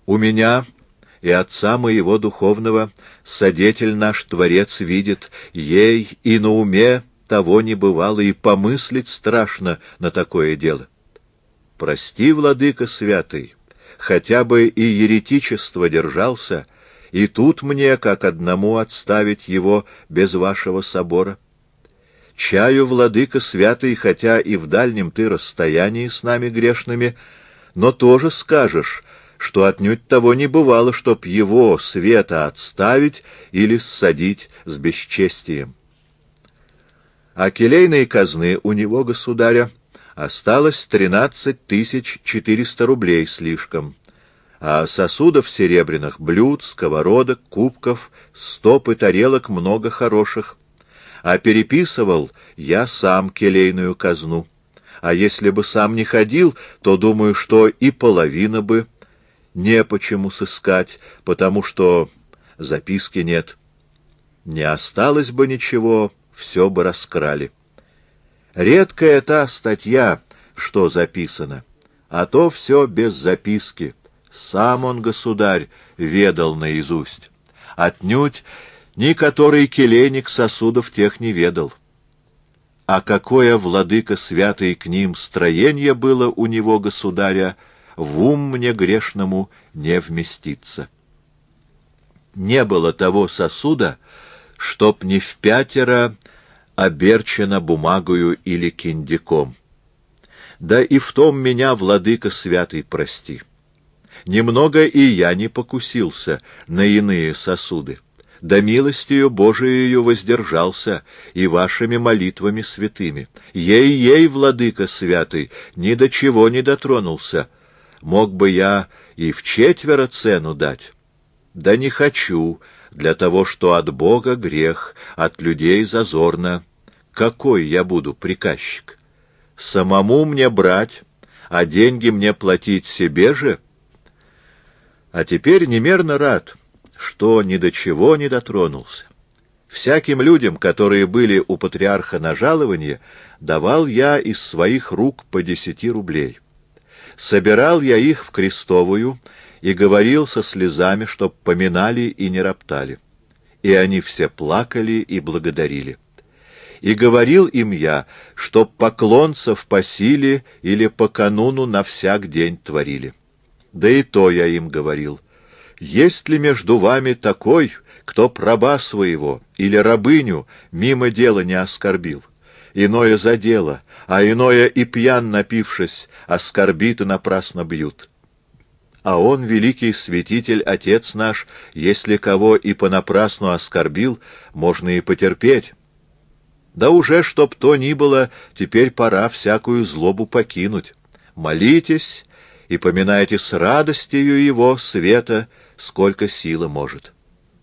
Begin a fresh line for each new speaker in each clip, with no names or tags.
У меня и отца моего духовного содетель наш Творец видит, ей и на уме того не бывало, и помыслить страшно на такое дело. Прости, владыка святый, хотя бы и еретичество держался, и тут мне, как одному, отставить его без вашего собора. Чаю, владыка святый, хотя и в дальнем ты расстоянии с нами грешными, но тоже скажешь, что отнюдь того не бывало, чтоб его света отставить или ссадить с бесчестием. А келейной казны у него, государя, осталось 13 400 рублей слишком, а сосудов серебряных, блюд, сковородок, кубков, стоп и тарелок много хороших. А переписывал я сам келейную казну. А если бы сам не ходил, то думаю, что и половина бы не почему сыскать, потому что записки нет. Не осталось бы ничего, все бы раскрали. Редкая та статья, что записано, а то все без записки. Сам он, государь, ведал наизусть. Отнюдь ни который келейник сосудов тех не ведал. А какое, владыка святый, к ним строение было у него, государя, в ум мне грешному не вместится. Не было того сосуда, чтоб не впятеро оберчено бумагою или киндиком. Да и в том меня, владыка святый, прости. Немного и я не покусился на иные сосуды, да милостью Божиею воздержался и вашими молитвами святыми. Ей-ей, владыка святый, ни до чего не дотронулся. Мог бы я и в четверо цену дать. Да не хочу, для того, что от Бога грех, от людей зазорно. Какой я буду приказчик? Самому мне брать, а деньги мне платить себе же? А теперь немерно рад, что ни до чего не дотронулся. Всяким людям, которые были у патриарха на жалованье, давал я из своих рук по 10 рублей. Собирал я их в крестовую и говорил со слезами, чтоб поминали и не роптали. И они все плакали и благодарили. И говорил им я, чтоб поклонцев по силе или по кануну на всяк день творили. Да и то я им говорил. Есть ли между вами такой, кто раба своего или рабыню мимо дела не оскорбил? Иное за дело, а иное и пьян напившись, оскорбит и напрасно бьют. А он, великий святитель, отец наш, если кого и понапрасну оскорбил, можно и потерпеть. Да уже, чтоб то ни было, теперь пора всякую злобу покинуть. Молитесь и поминайте с радостью его света, сколько сила может.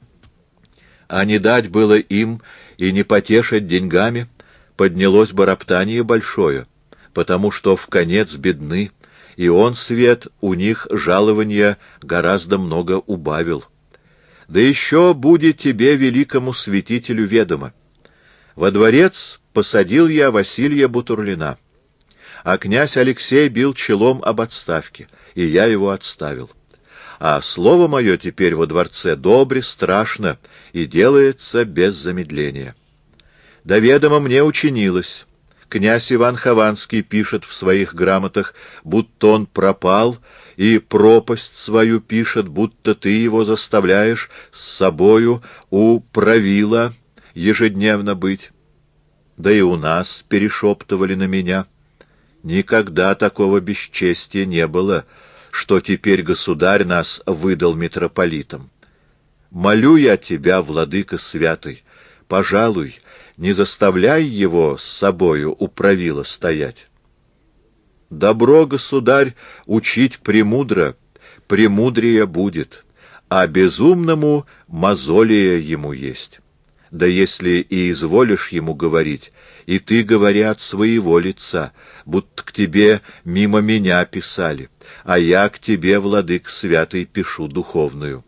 А не дать было им и не потешить деньгами, поднялось бы роптание большое, потому что вконец бедны, и он, свет, у них жалования гораздо много убавил. Да еще будет тебе, великому святителю, ведомо. Во дворец посадил я Василия Бутурлина, а князь Алексей бил челом об отставке, и я его отставил. А слово мое теперь во дворце добре, страшно и делается без замедления. Да ведомо мне учинилось. Князь Иван Хованский пишет в своих грамотах, будто он пропал, и пропасть свою пишет, будто ты его заставляешь с собою у правила ежедневно быть. Да и у нас перешептывали на меня. Никогда такого бесчестия не было, что теперь государь нас выдал митрополитом. Молю я тебя, владыка святый, пожалуй, не заставляй его с собою у правила стоять. Добро, государь, учить премудро, премудрее будет, а безумному мозолия ему есть. Да если и изволишь ему говорить, и ты говори от своего лица, будто к тебе мимо меня писали, а я к тебе, владык святый, пишу духовную.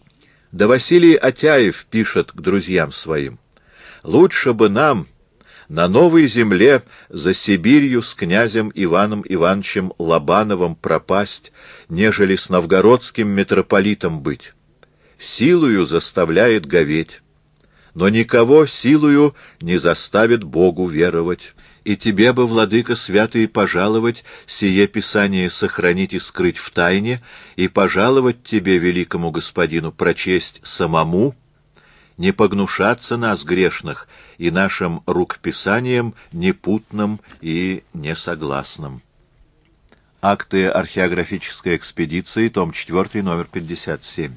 Да Василий Атяев пишет к друзьям своим: лучше бы нам На новой земле за Сибирью с князем Иваном Ивановичем Лобановым пропасть, нежели с новгородским митрополитом быть. Силою заставляет говеть, но никого силою не заставит Богу веровать. И тебе бы, владыка святый, пожаловать сие писание сохранить и скрыть в тайне, и пожаловать тебе, великому господину, прочесть самому, не погнушаться нас, грешных, и нашим рукописанием непутным и несогласным. Акты археографической экспедиции, том 4, номер 57.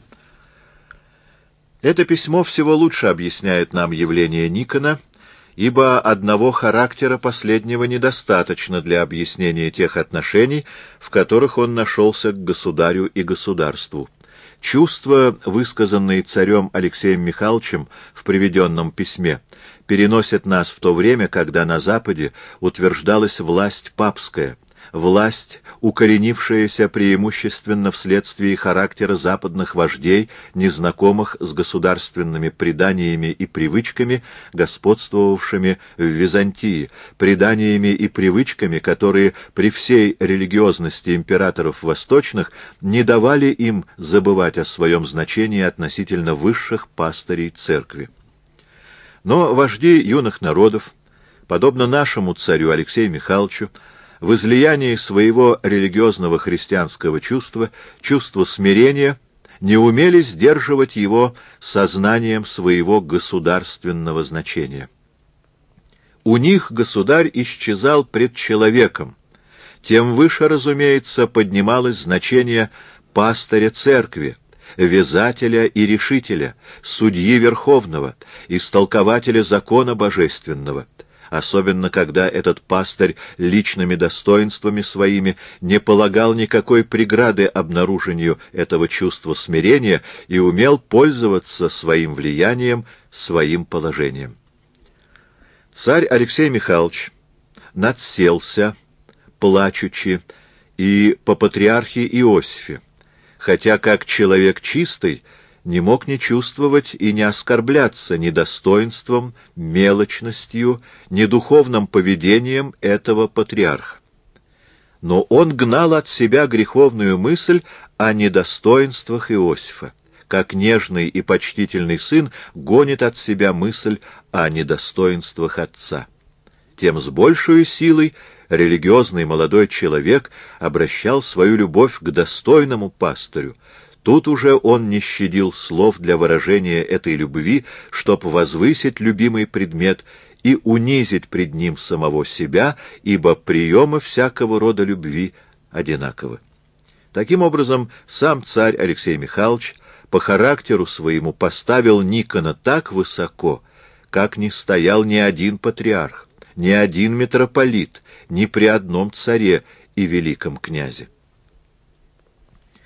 Это письмо всего лучше объясняет нам явление Никона, ибо одного характера последнего недостаточно для объяснения тех отношений, в которых он нашелся к государю и государству. Чувства, высказанные царем Алексеем Михайловичем в приведенном письме, переносят нас в то время, когда на Западе утверждалась власть папская, власть, укоренившаяся преимущественно вследствие характера западных вождей, незнакомых с государственными преданиями и привычками, господствовавшими в Византии, преданиями и привычками, которые при всей религиозности императоров восточных не давали им забывать о своем значении относительно высших пастырей церкви. Но вожди юных народов, подобно нашему царю Алексею Михайловичу, в излиянии своего религиозного христианского чувства, чувства смирения, не умели сдерживать его сознанием своего государственного значения. У них государь исчезал пред человеком, тем выше, разумеется, поднималось значение пастыря церкви, вязателя и решителя, судьи верховного, истолкователя закона божественного, особенно когда этот пастырь личными достоинствами своими не полагал никакой преграды обнаружению этого чувства смирения и умел пользоваться своим влиянием, своим положением. Царь Алексей Михайлович надселся, плачучи, и по патриархе Иосифе, хотя как человек чистый не мог не чувствовать и не оскорбляться ни достоинством, мелочностью, ни духовным поведением этого патриарха. Но он гнал от себя греховную мысль о недостоинствах Иосифа, как нежный и почтительный сын гонит от себя мысль о недостоинствах отца. Тем с большей силой религиозный молодой человек обращал свою любовь к достойному пастырю. Тут уже он не щадил слов для выражения этой любви, чтоб возвысить любимый предмет и унизить пред ним самого себя, ибо приемы всякого рода любви одинаковы. Таким образом, сам царь Алексей Михайлович по характеру своему поставил Никона так высоко, как не стоял ни один патриарх, ни один митрополит, ни при одном царе и великом князе.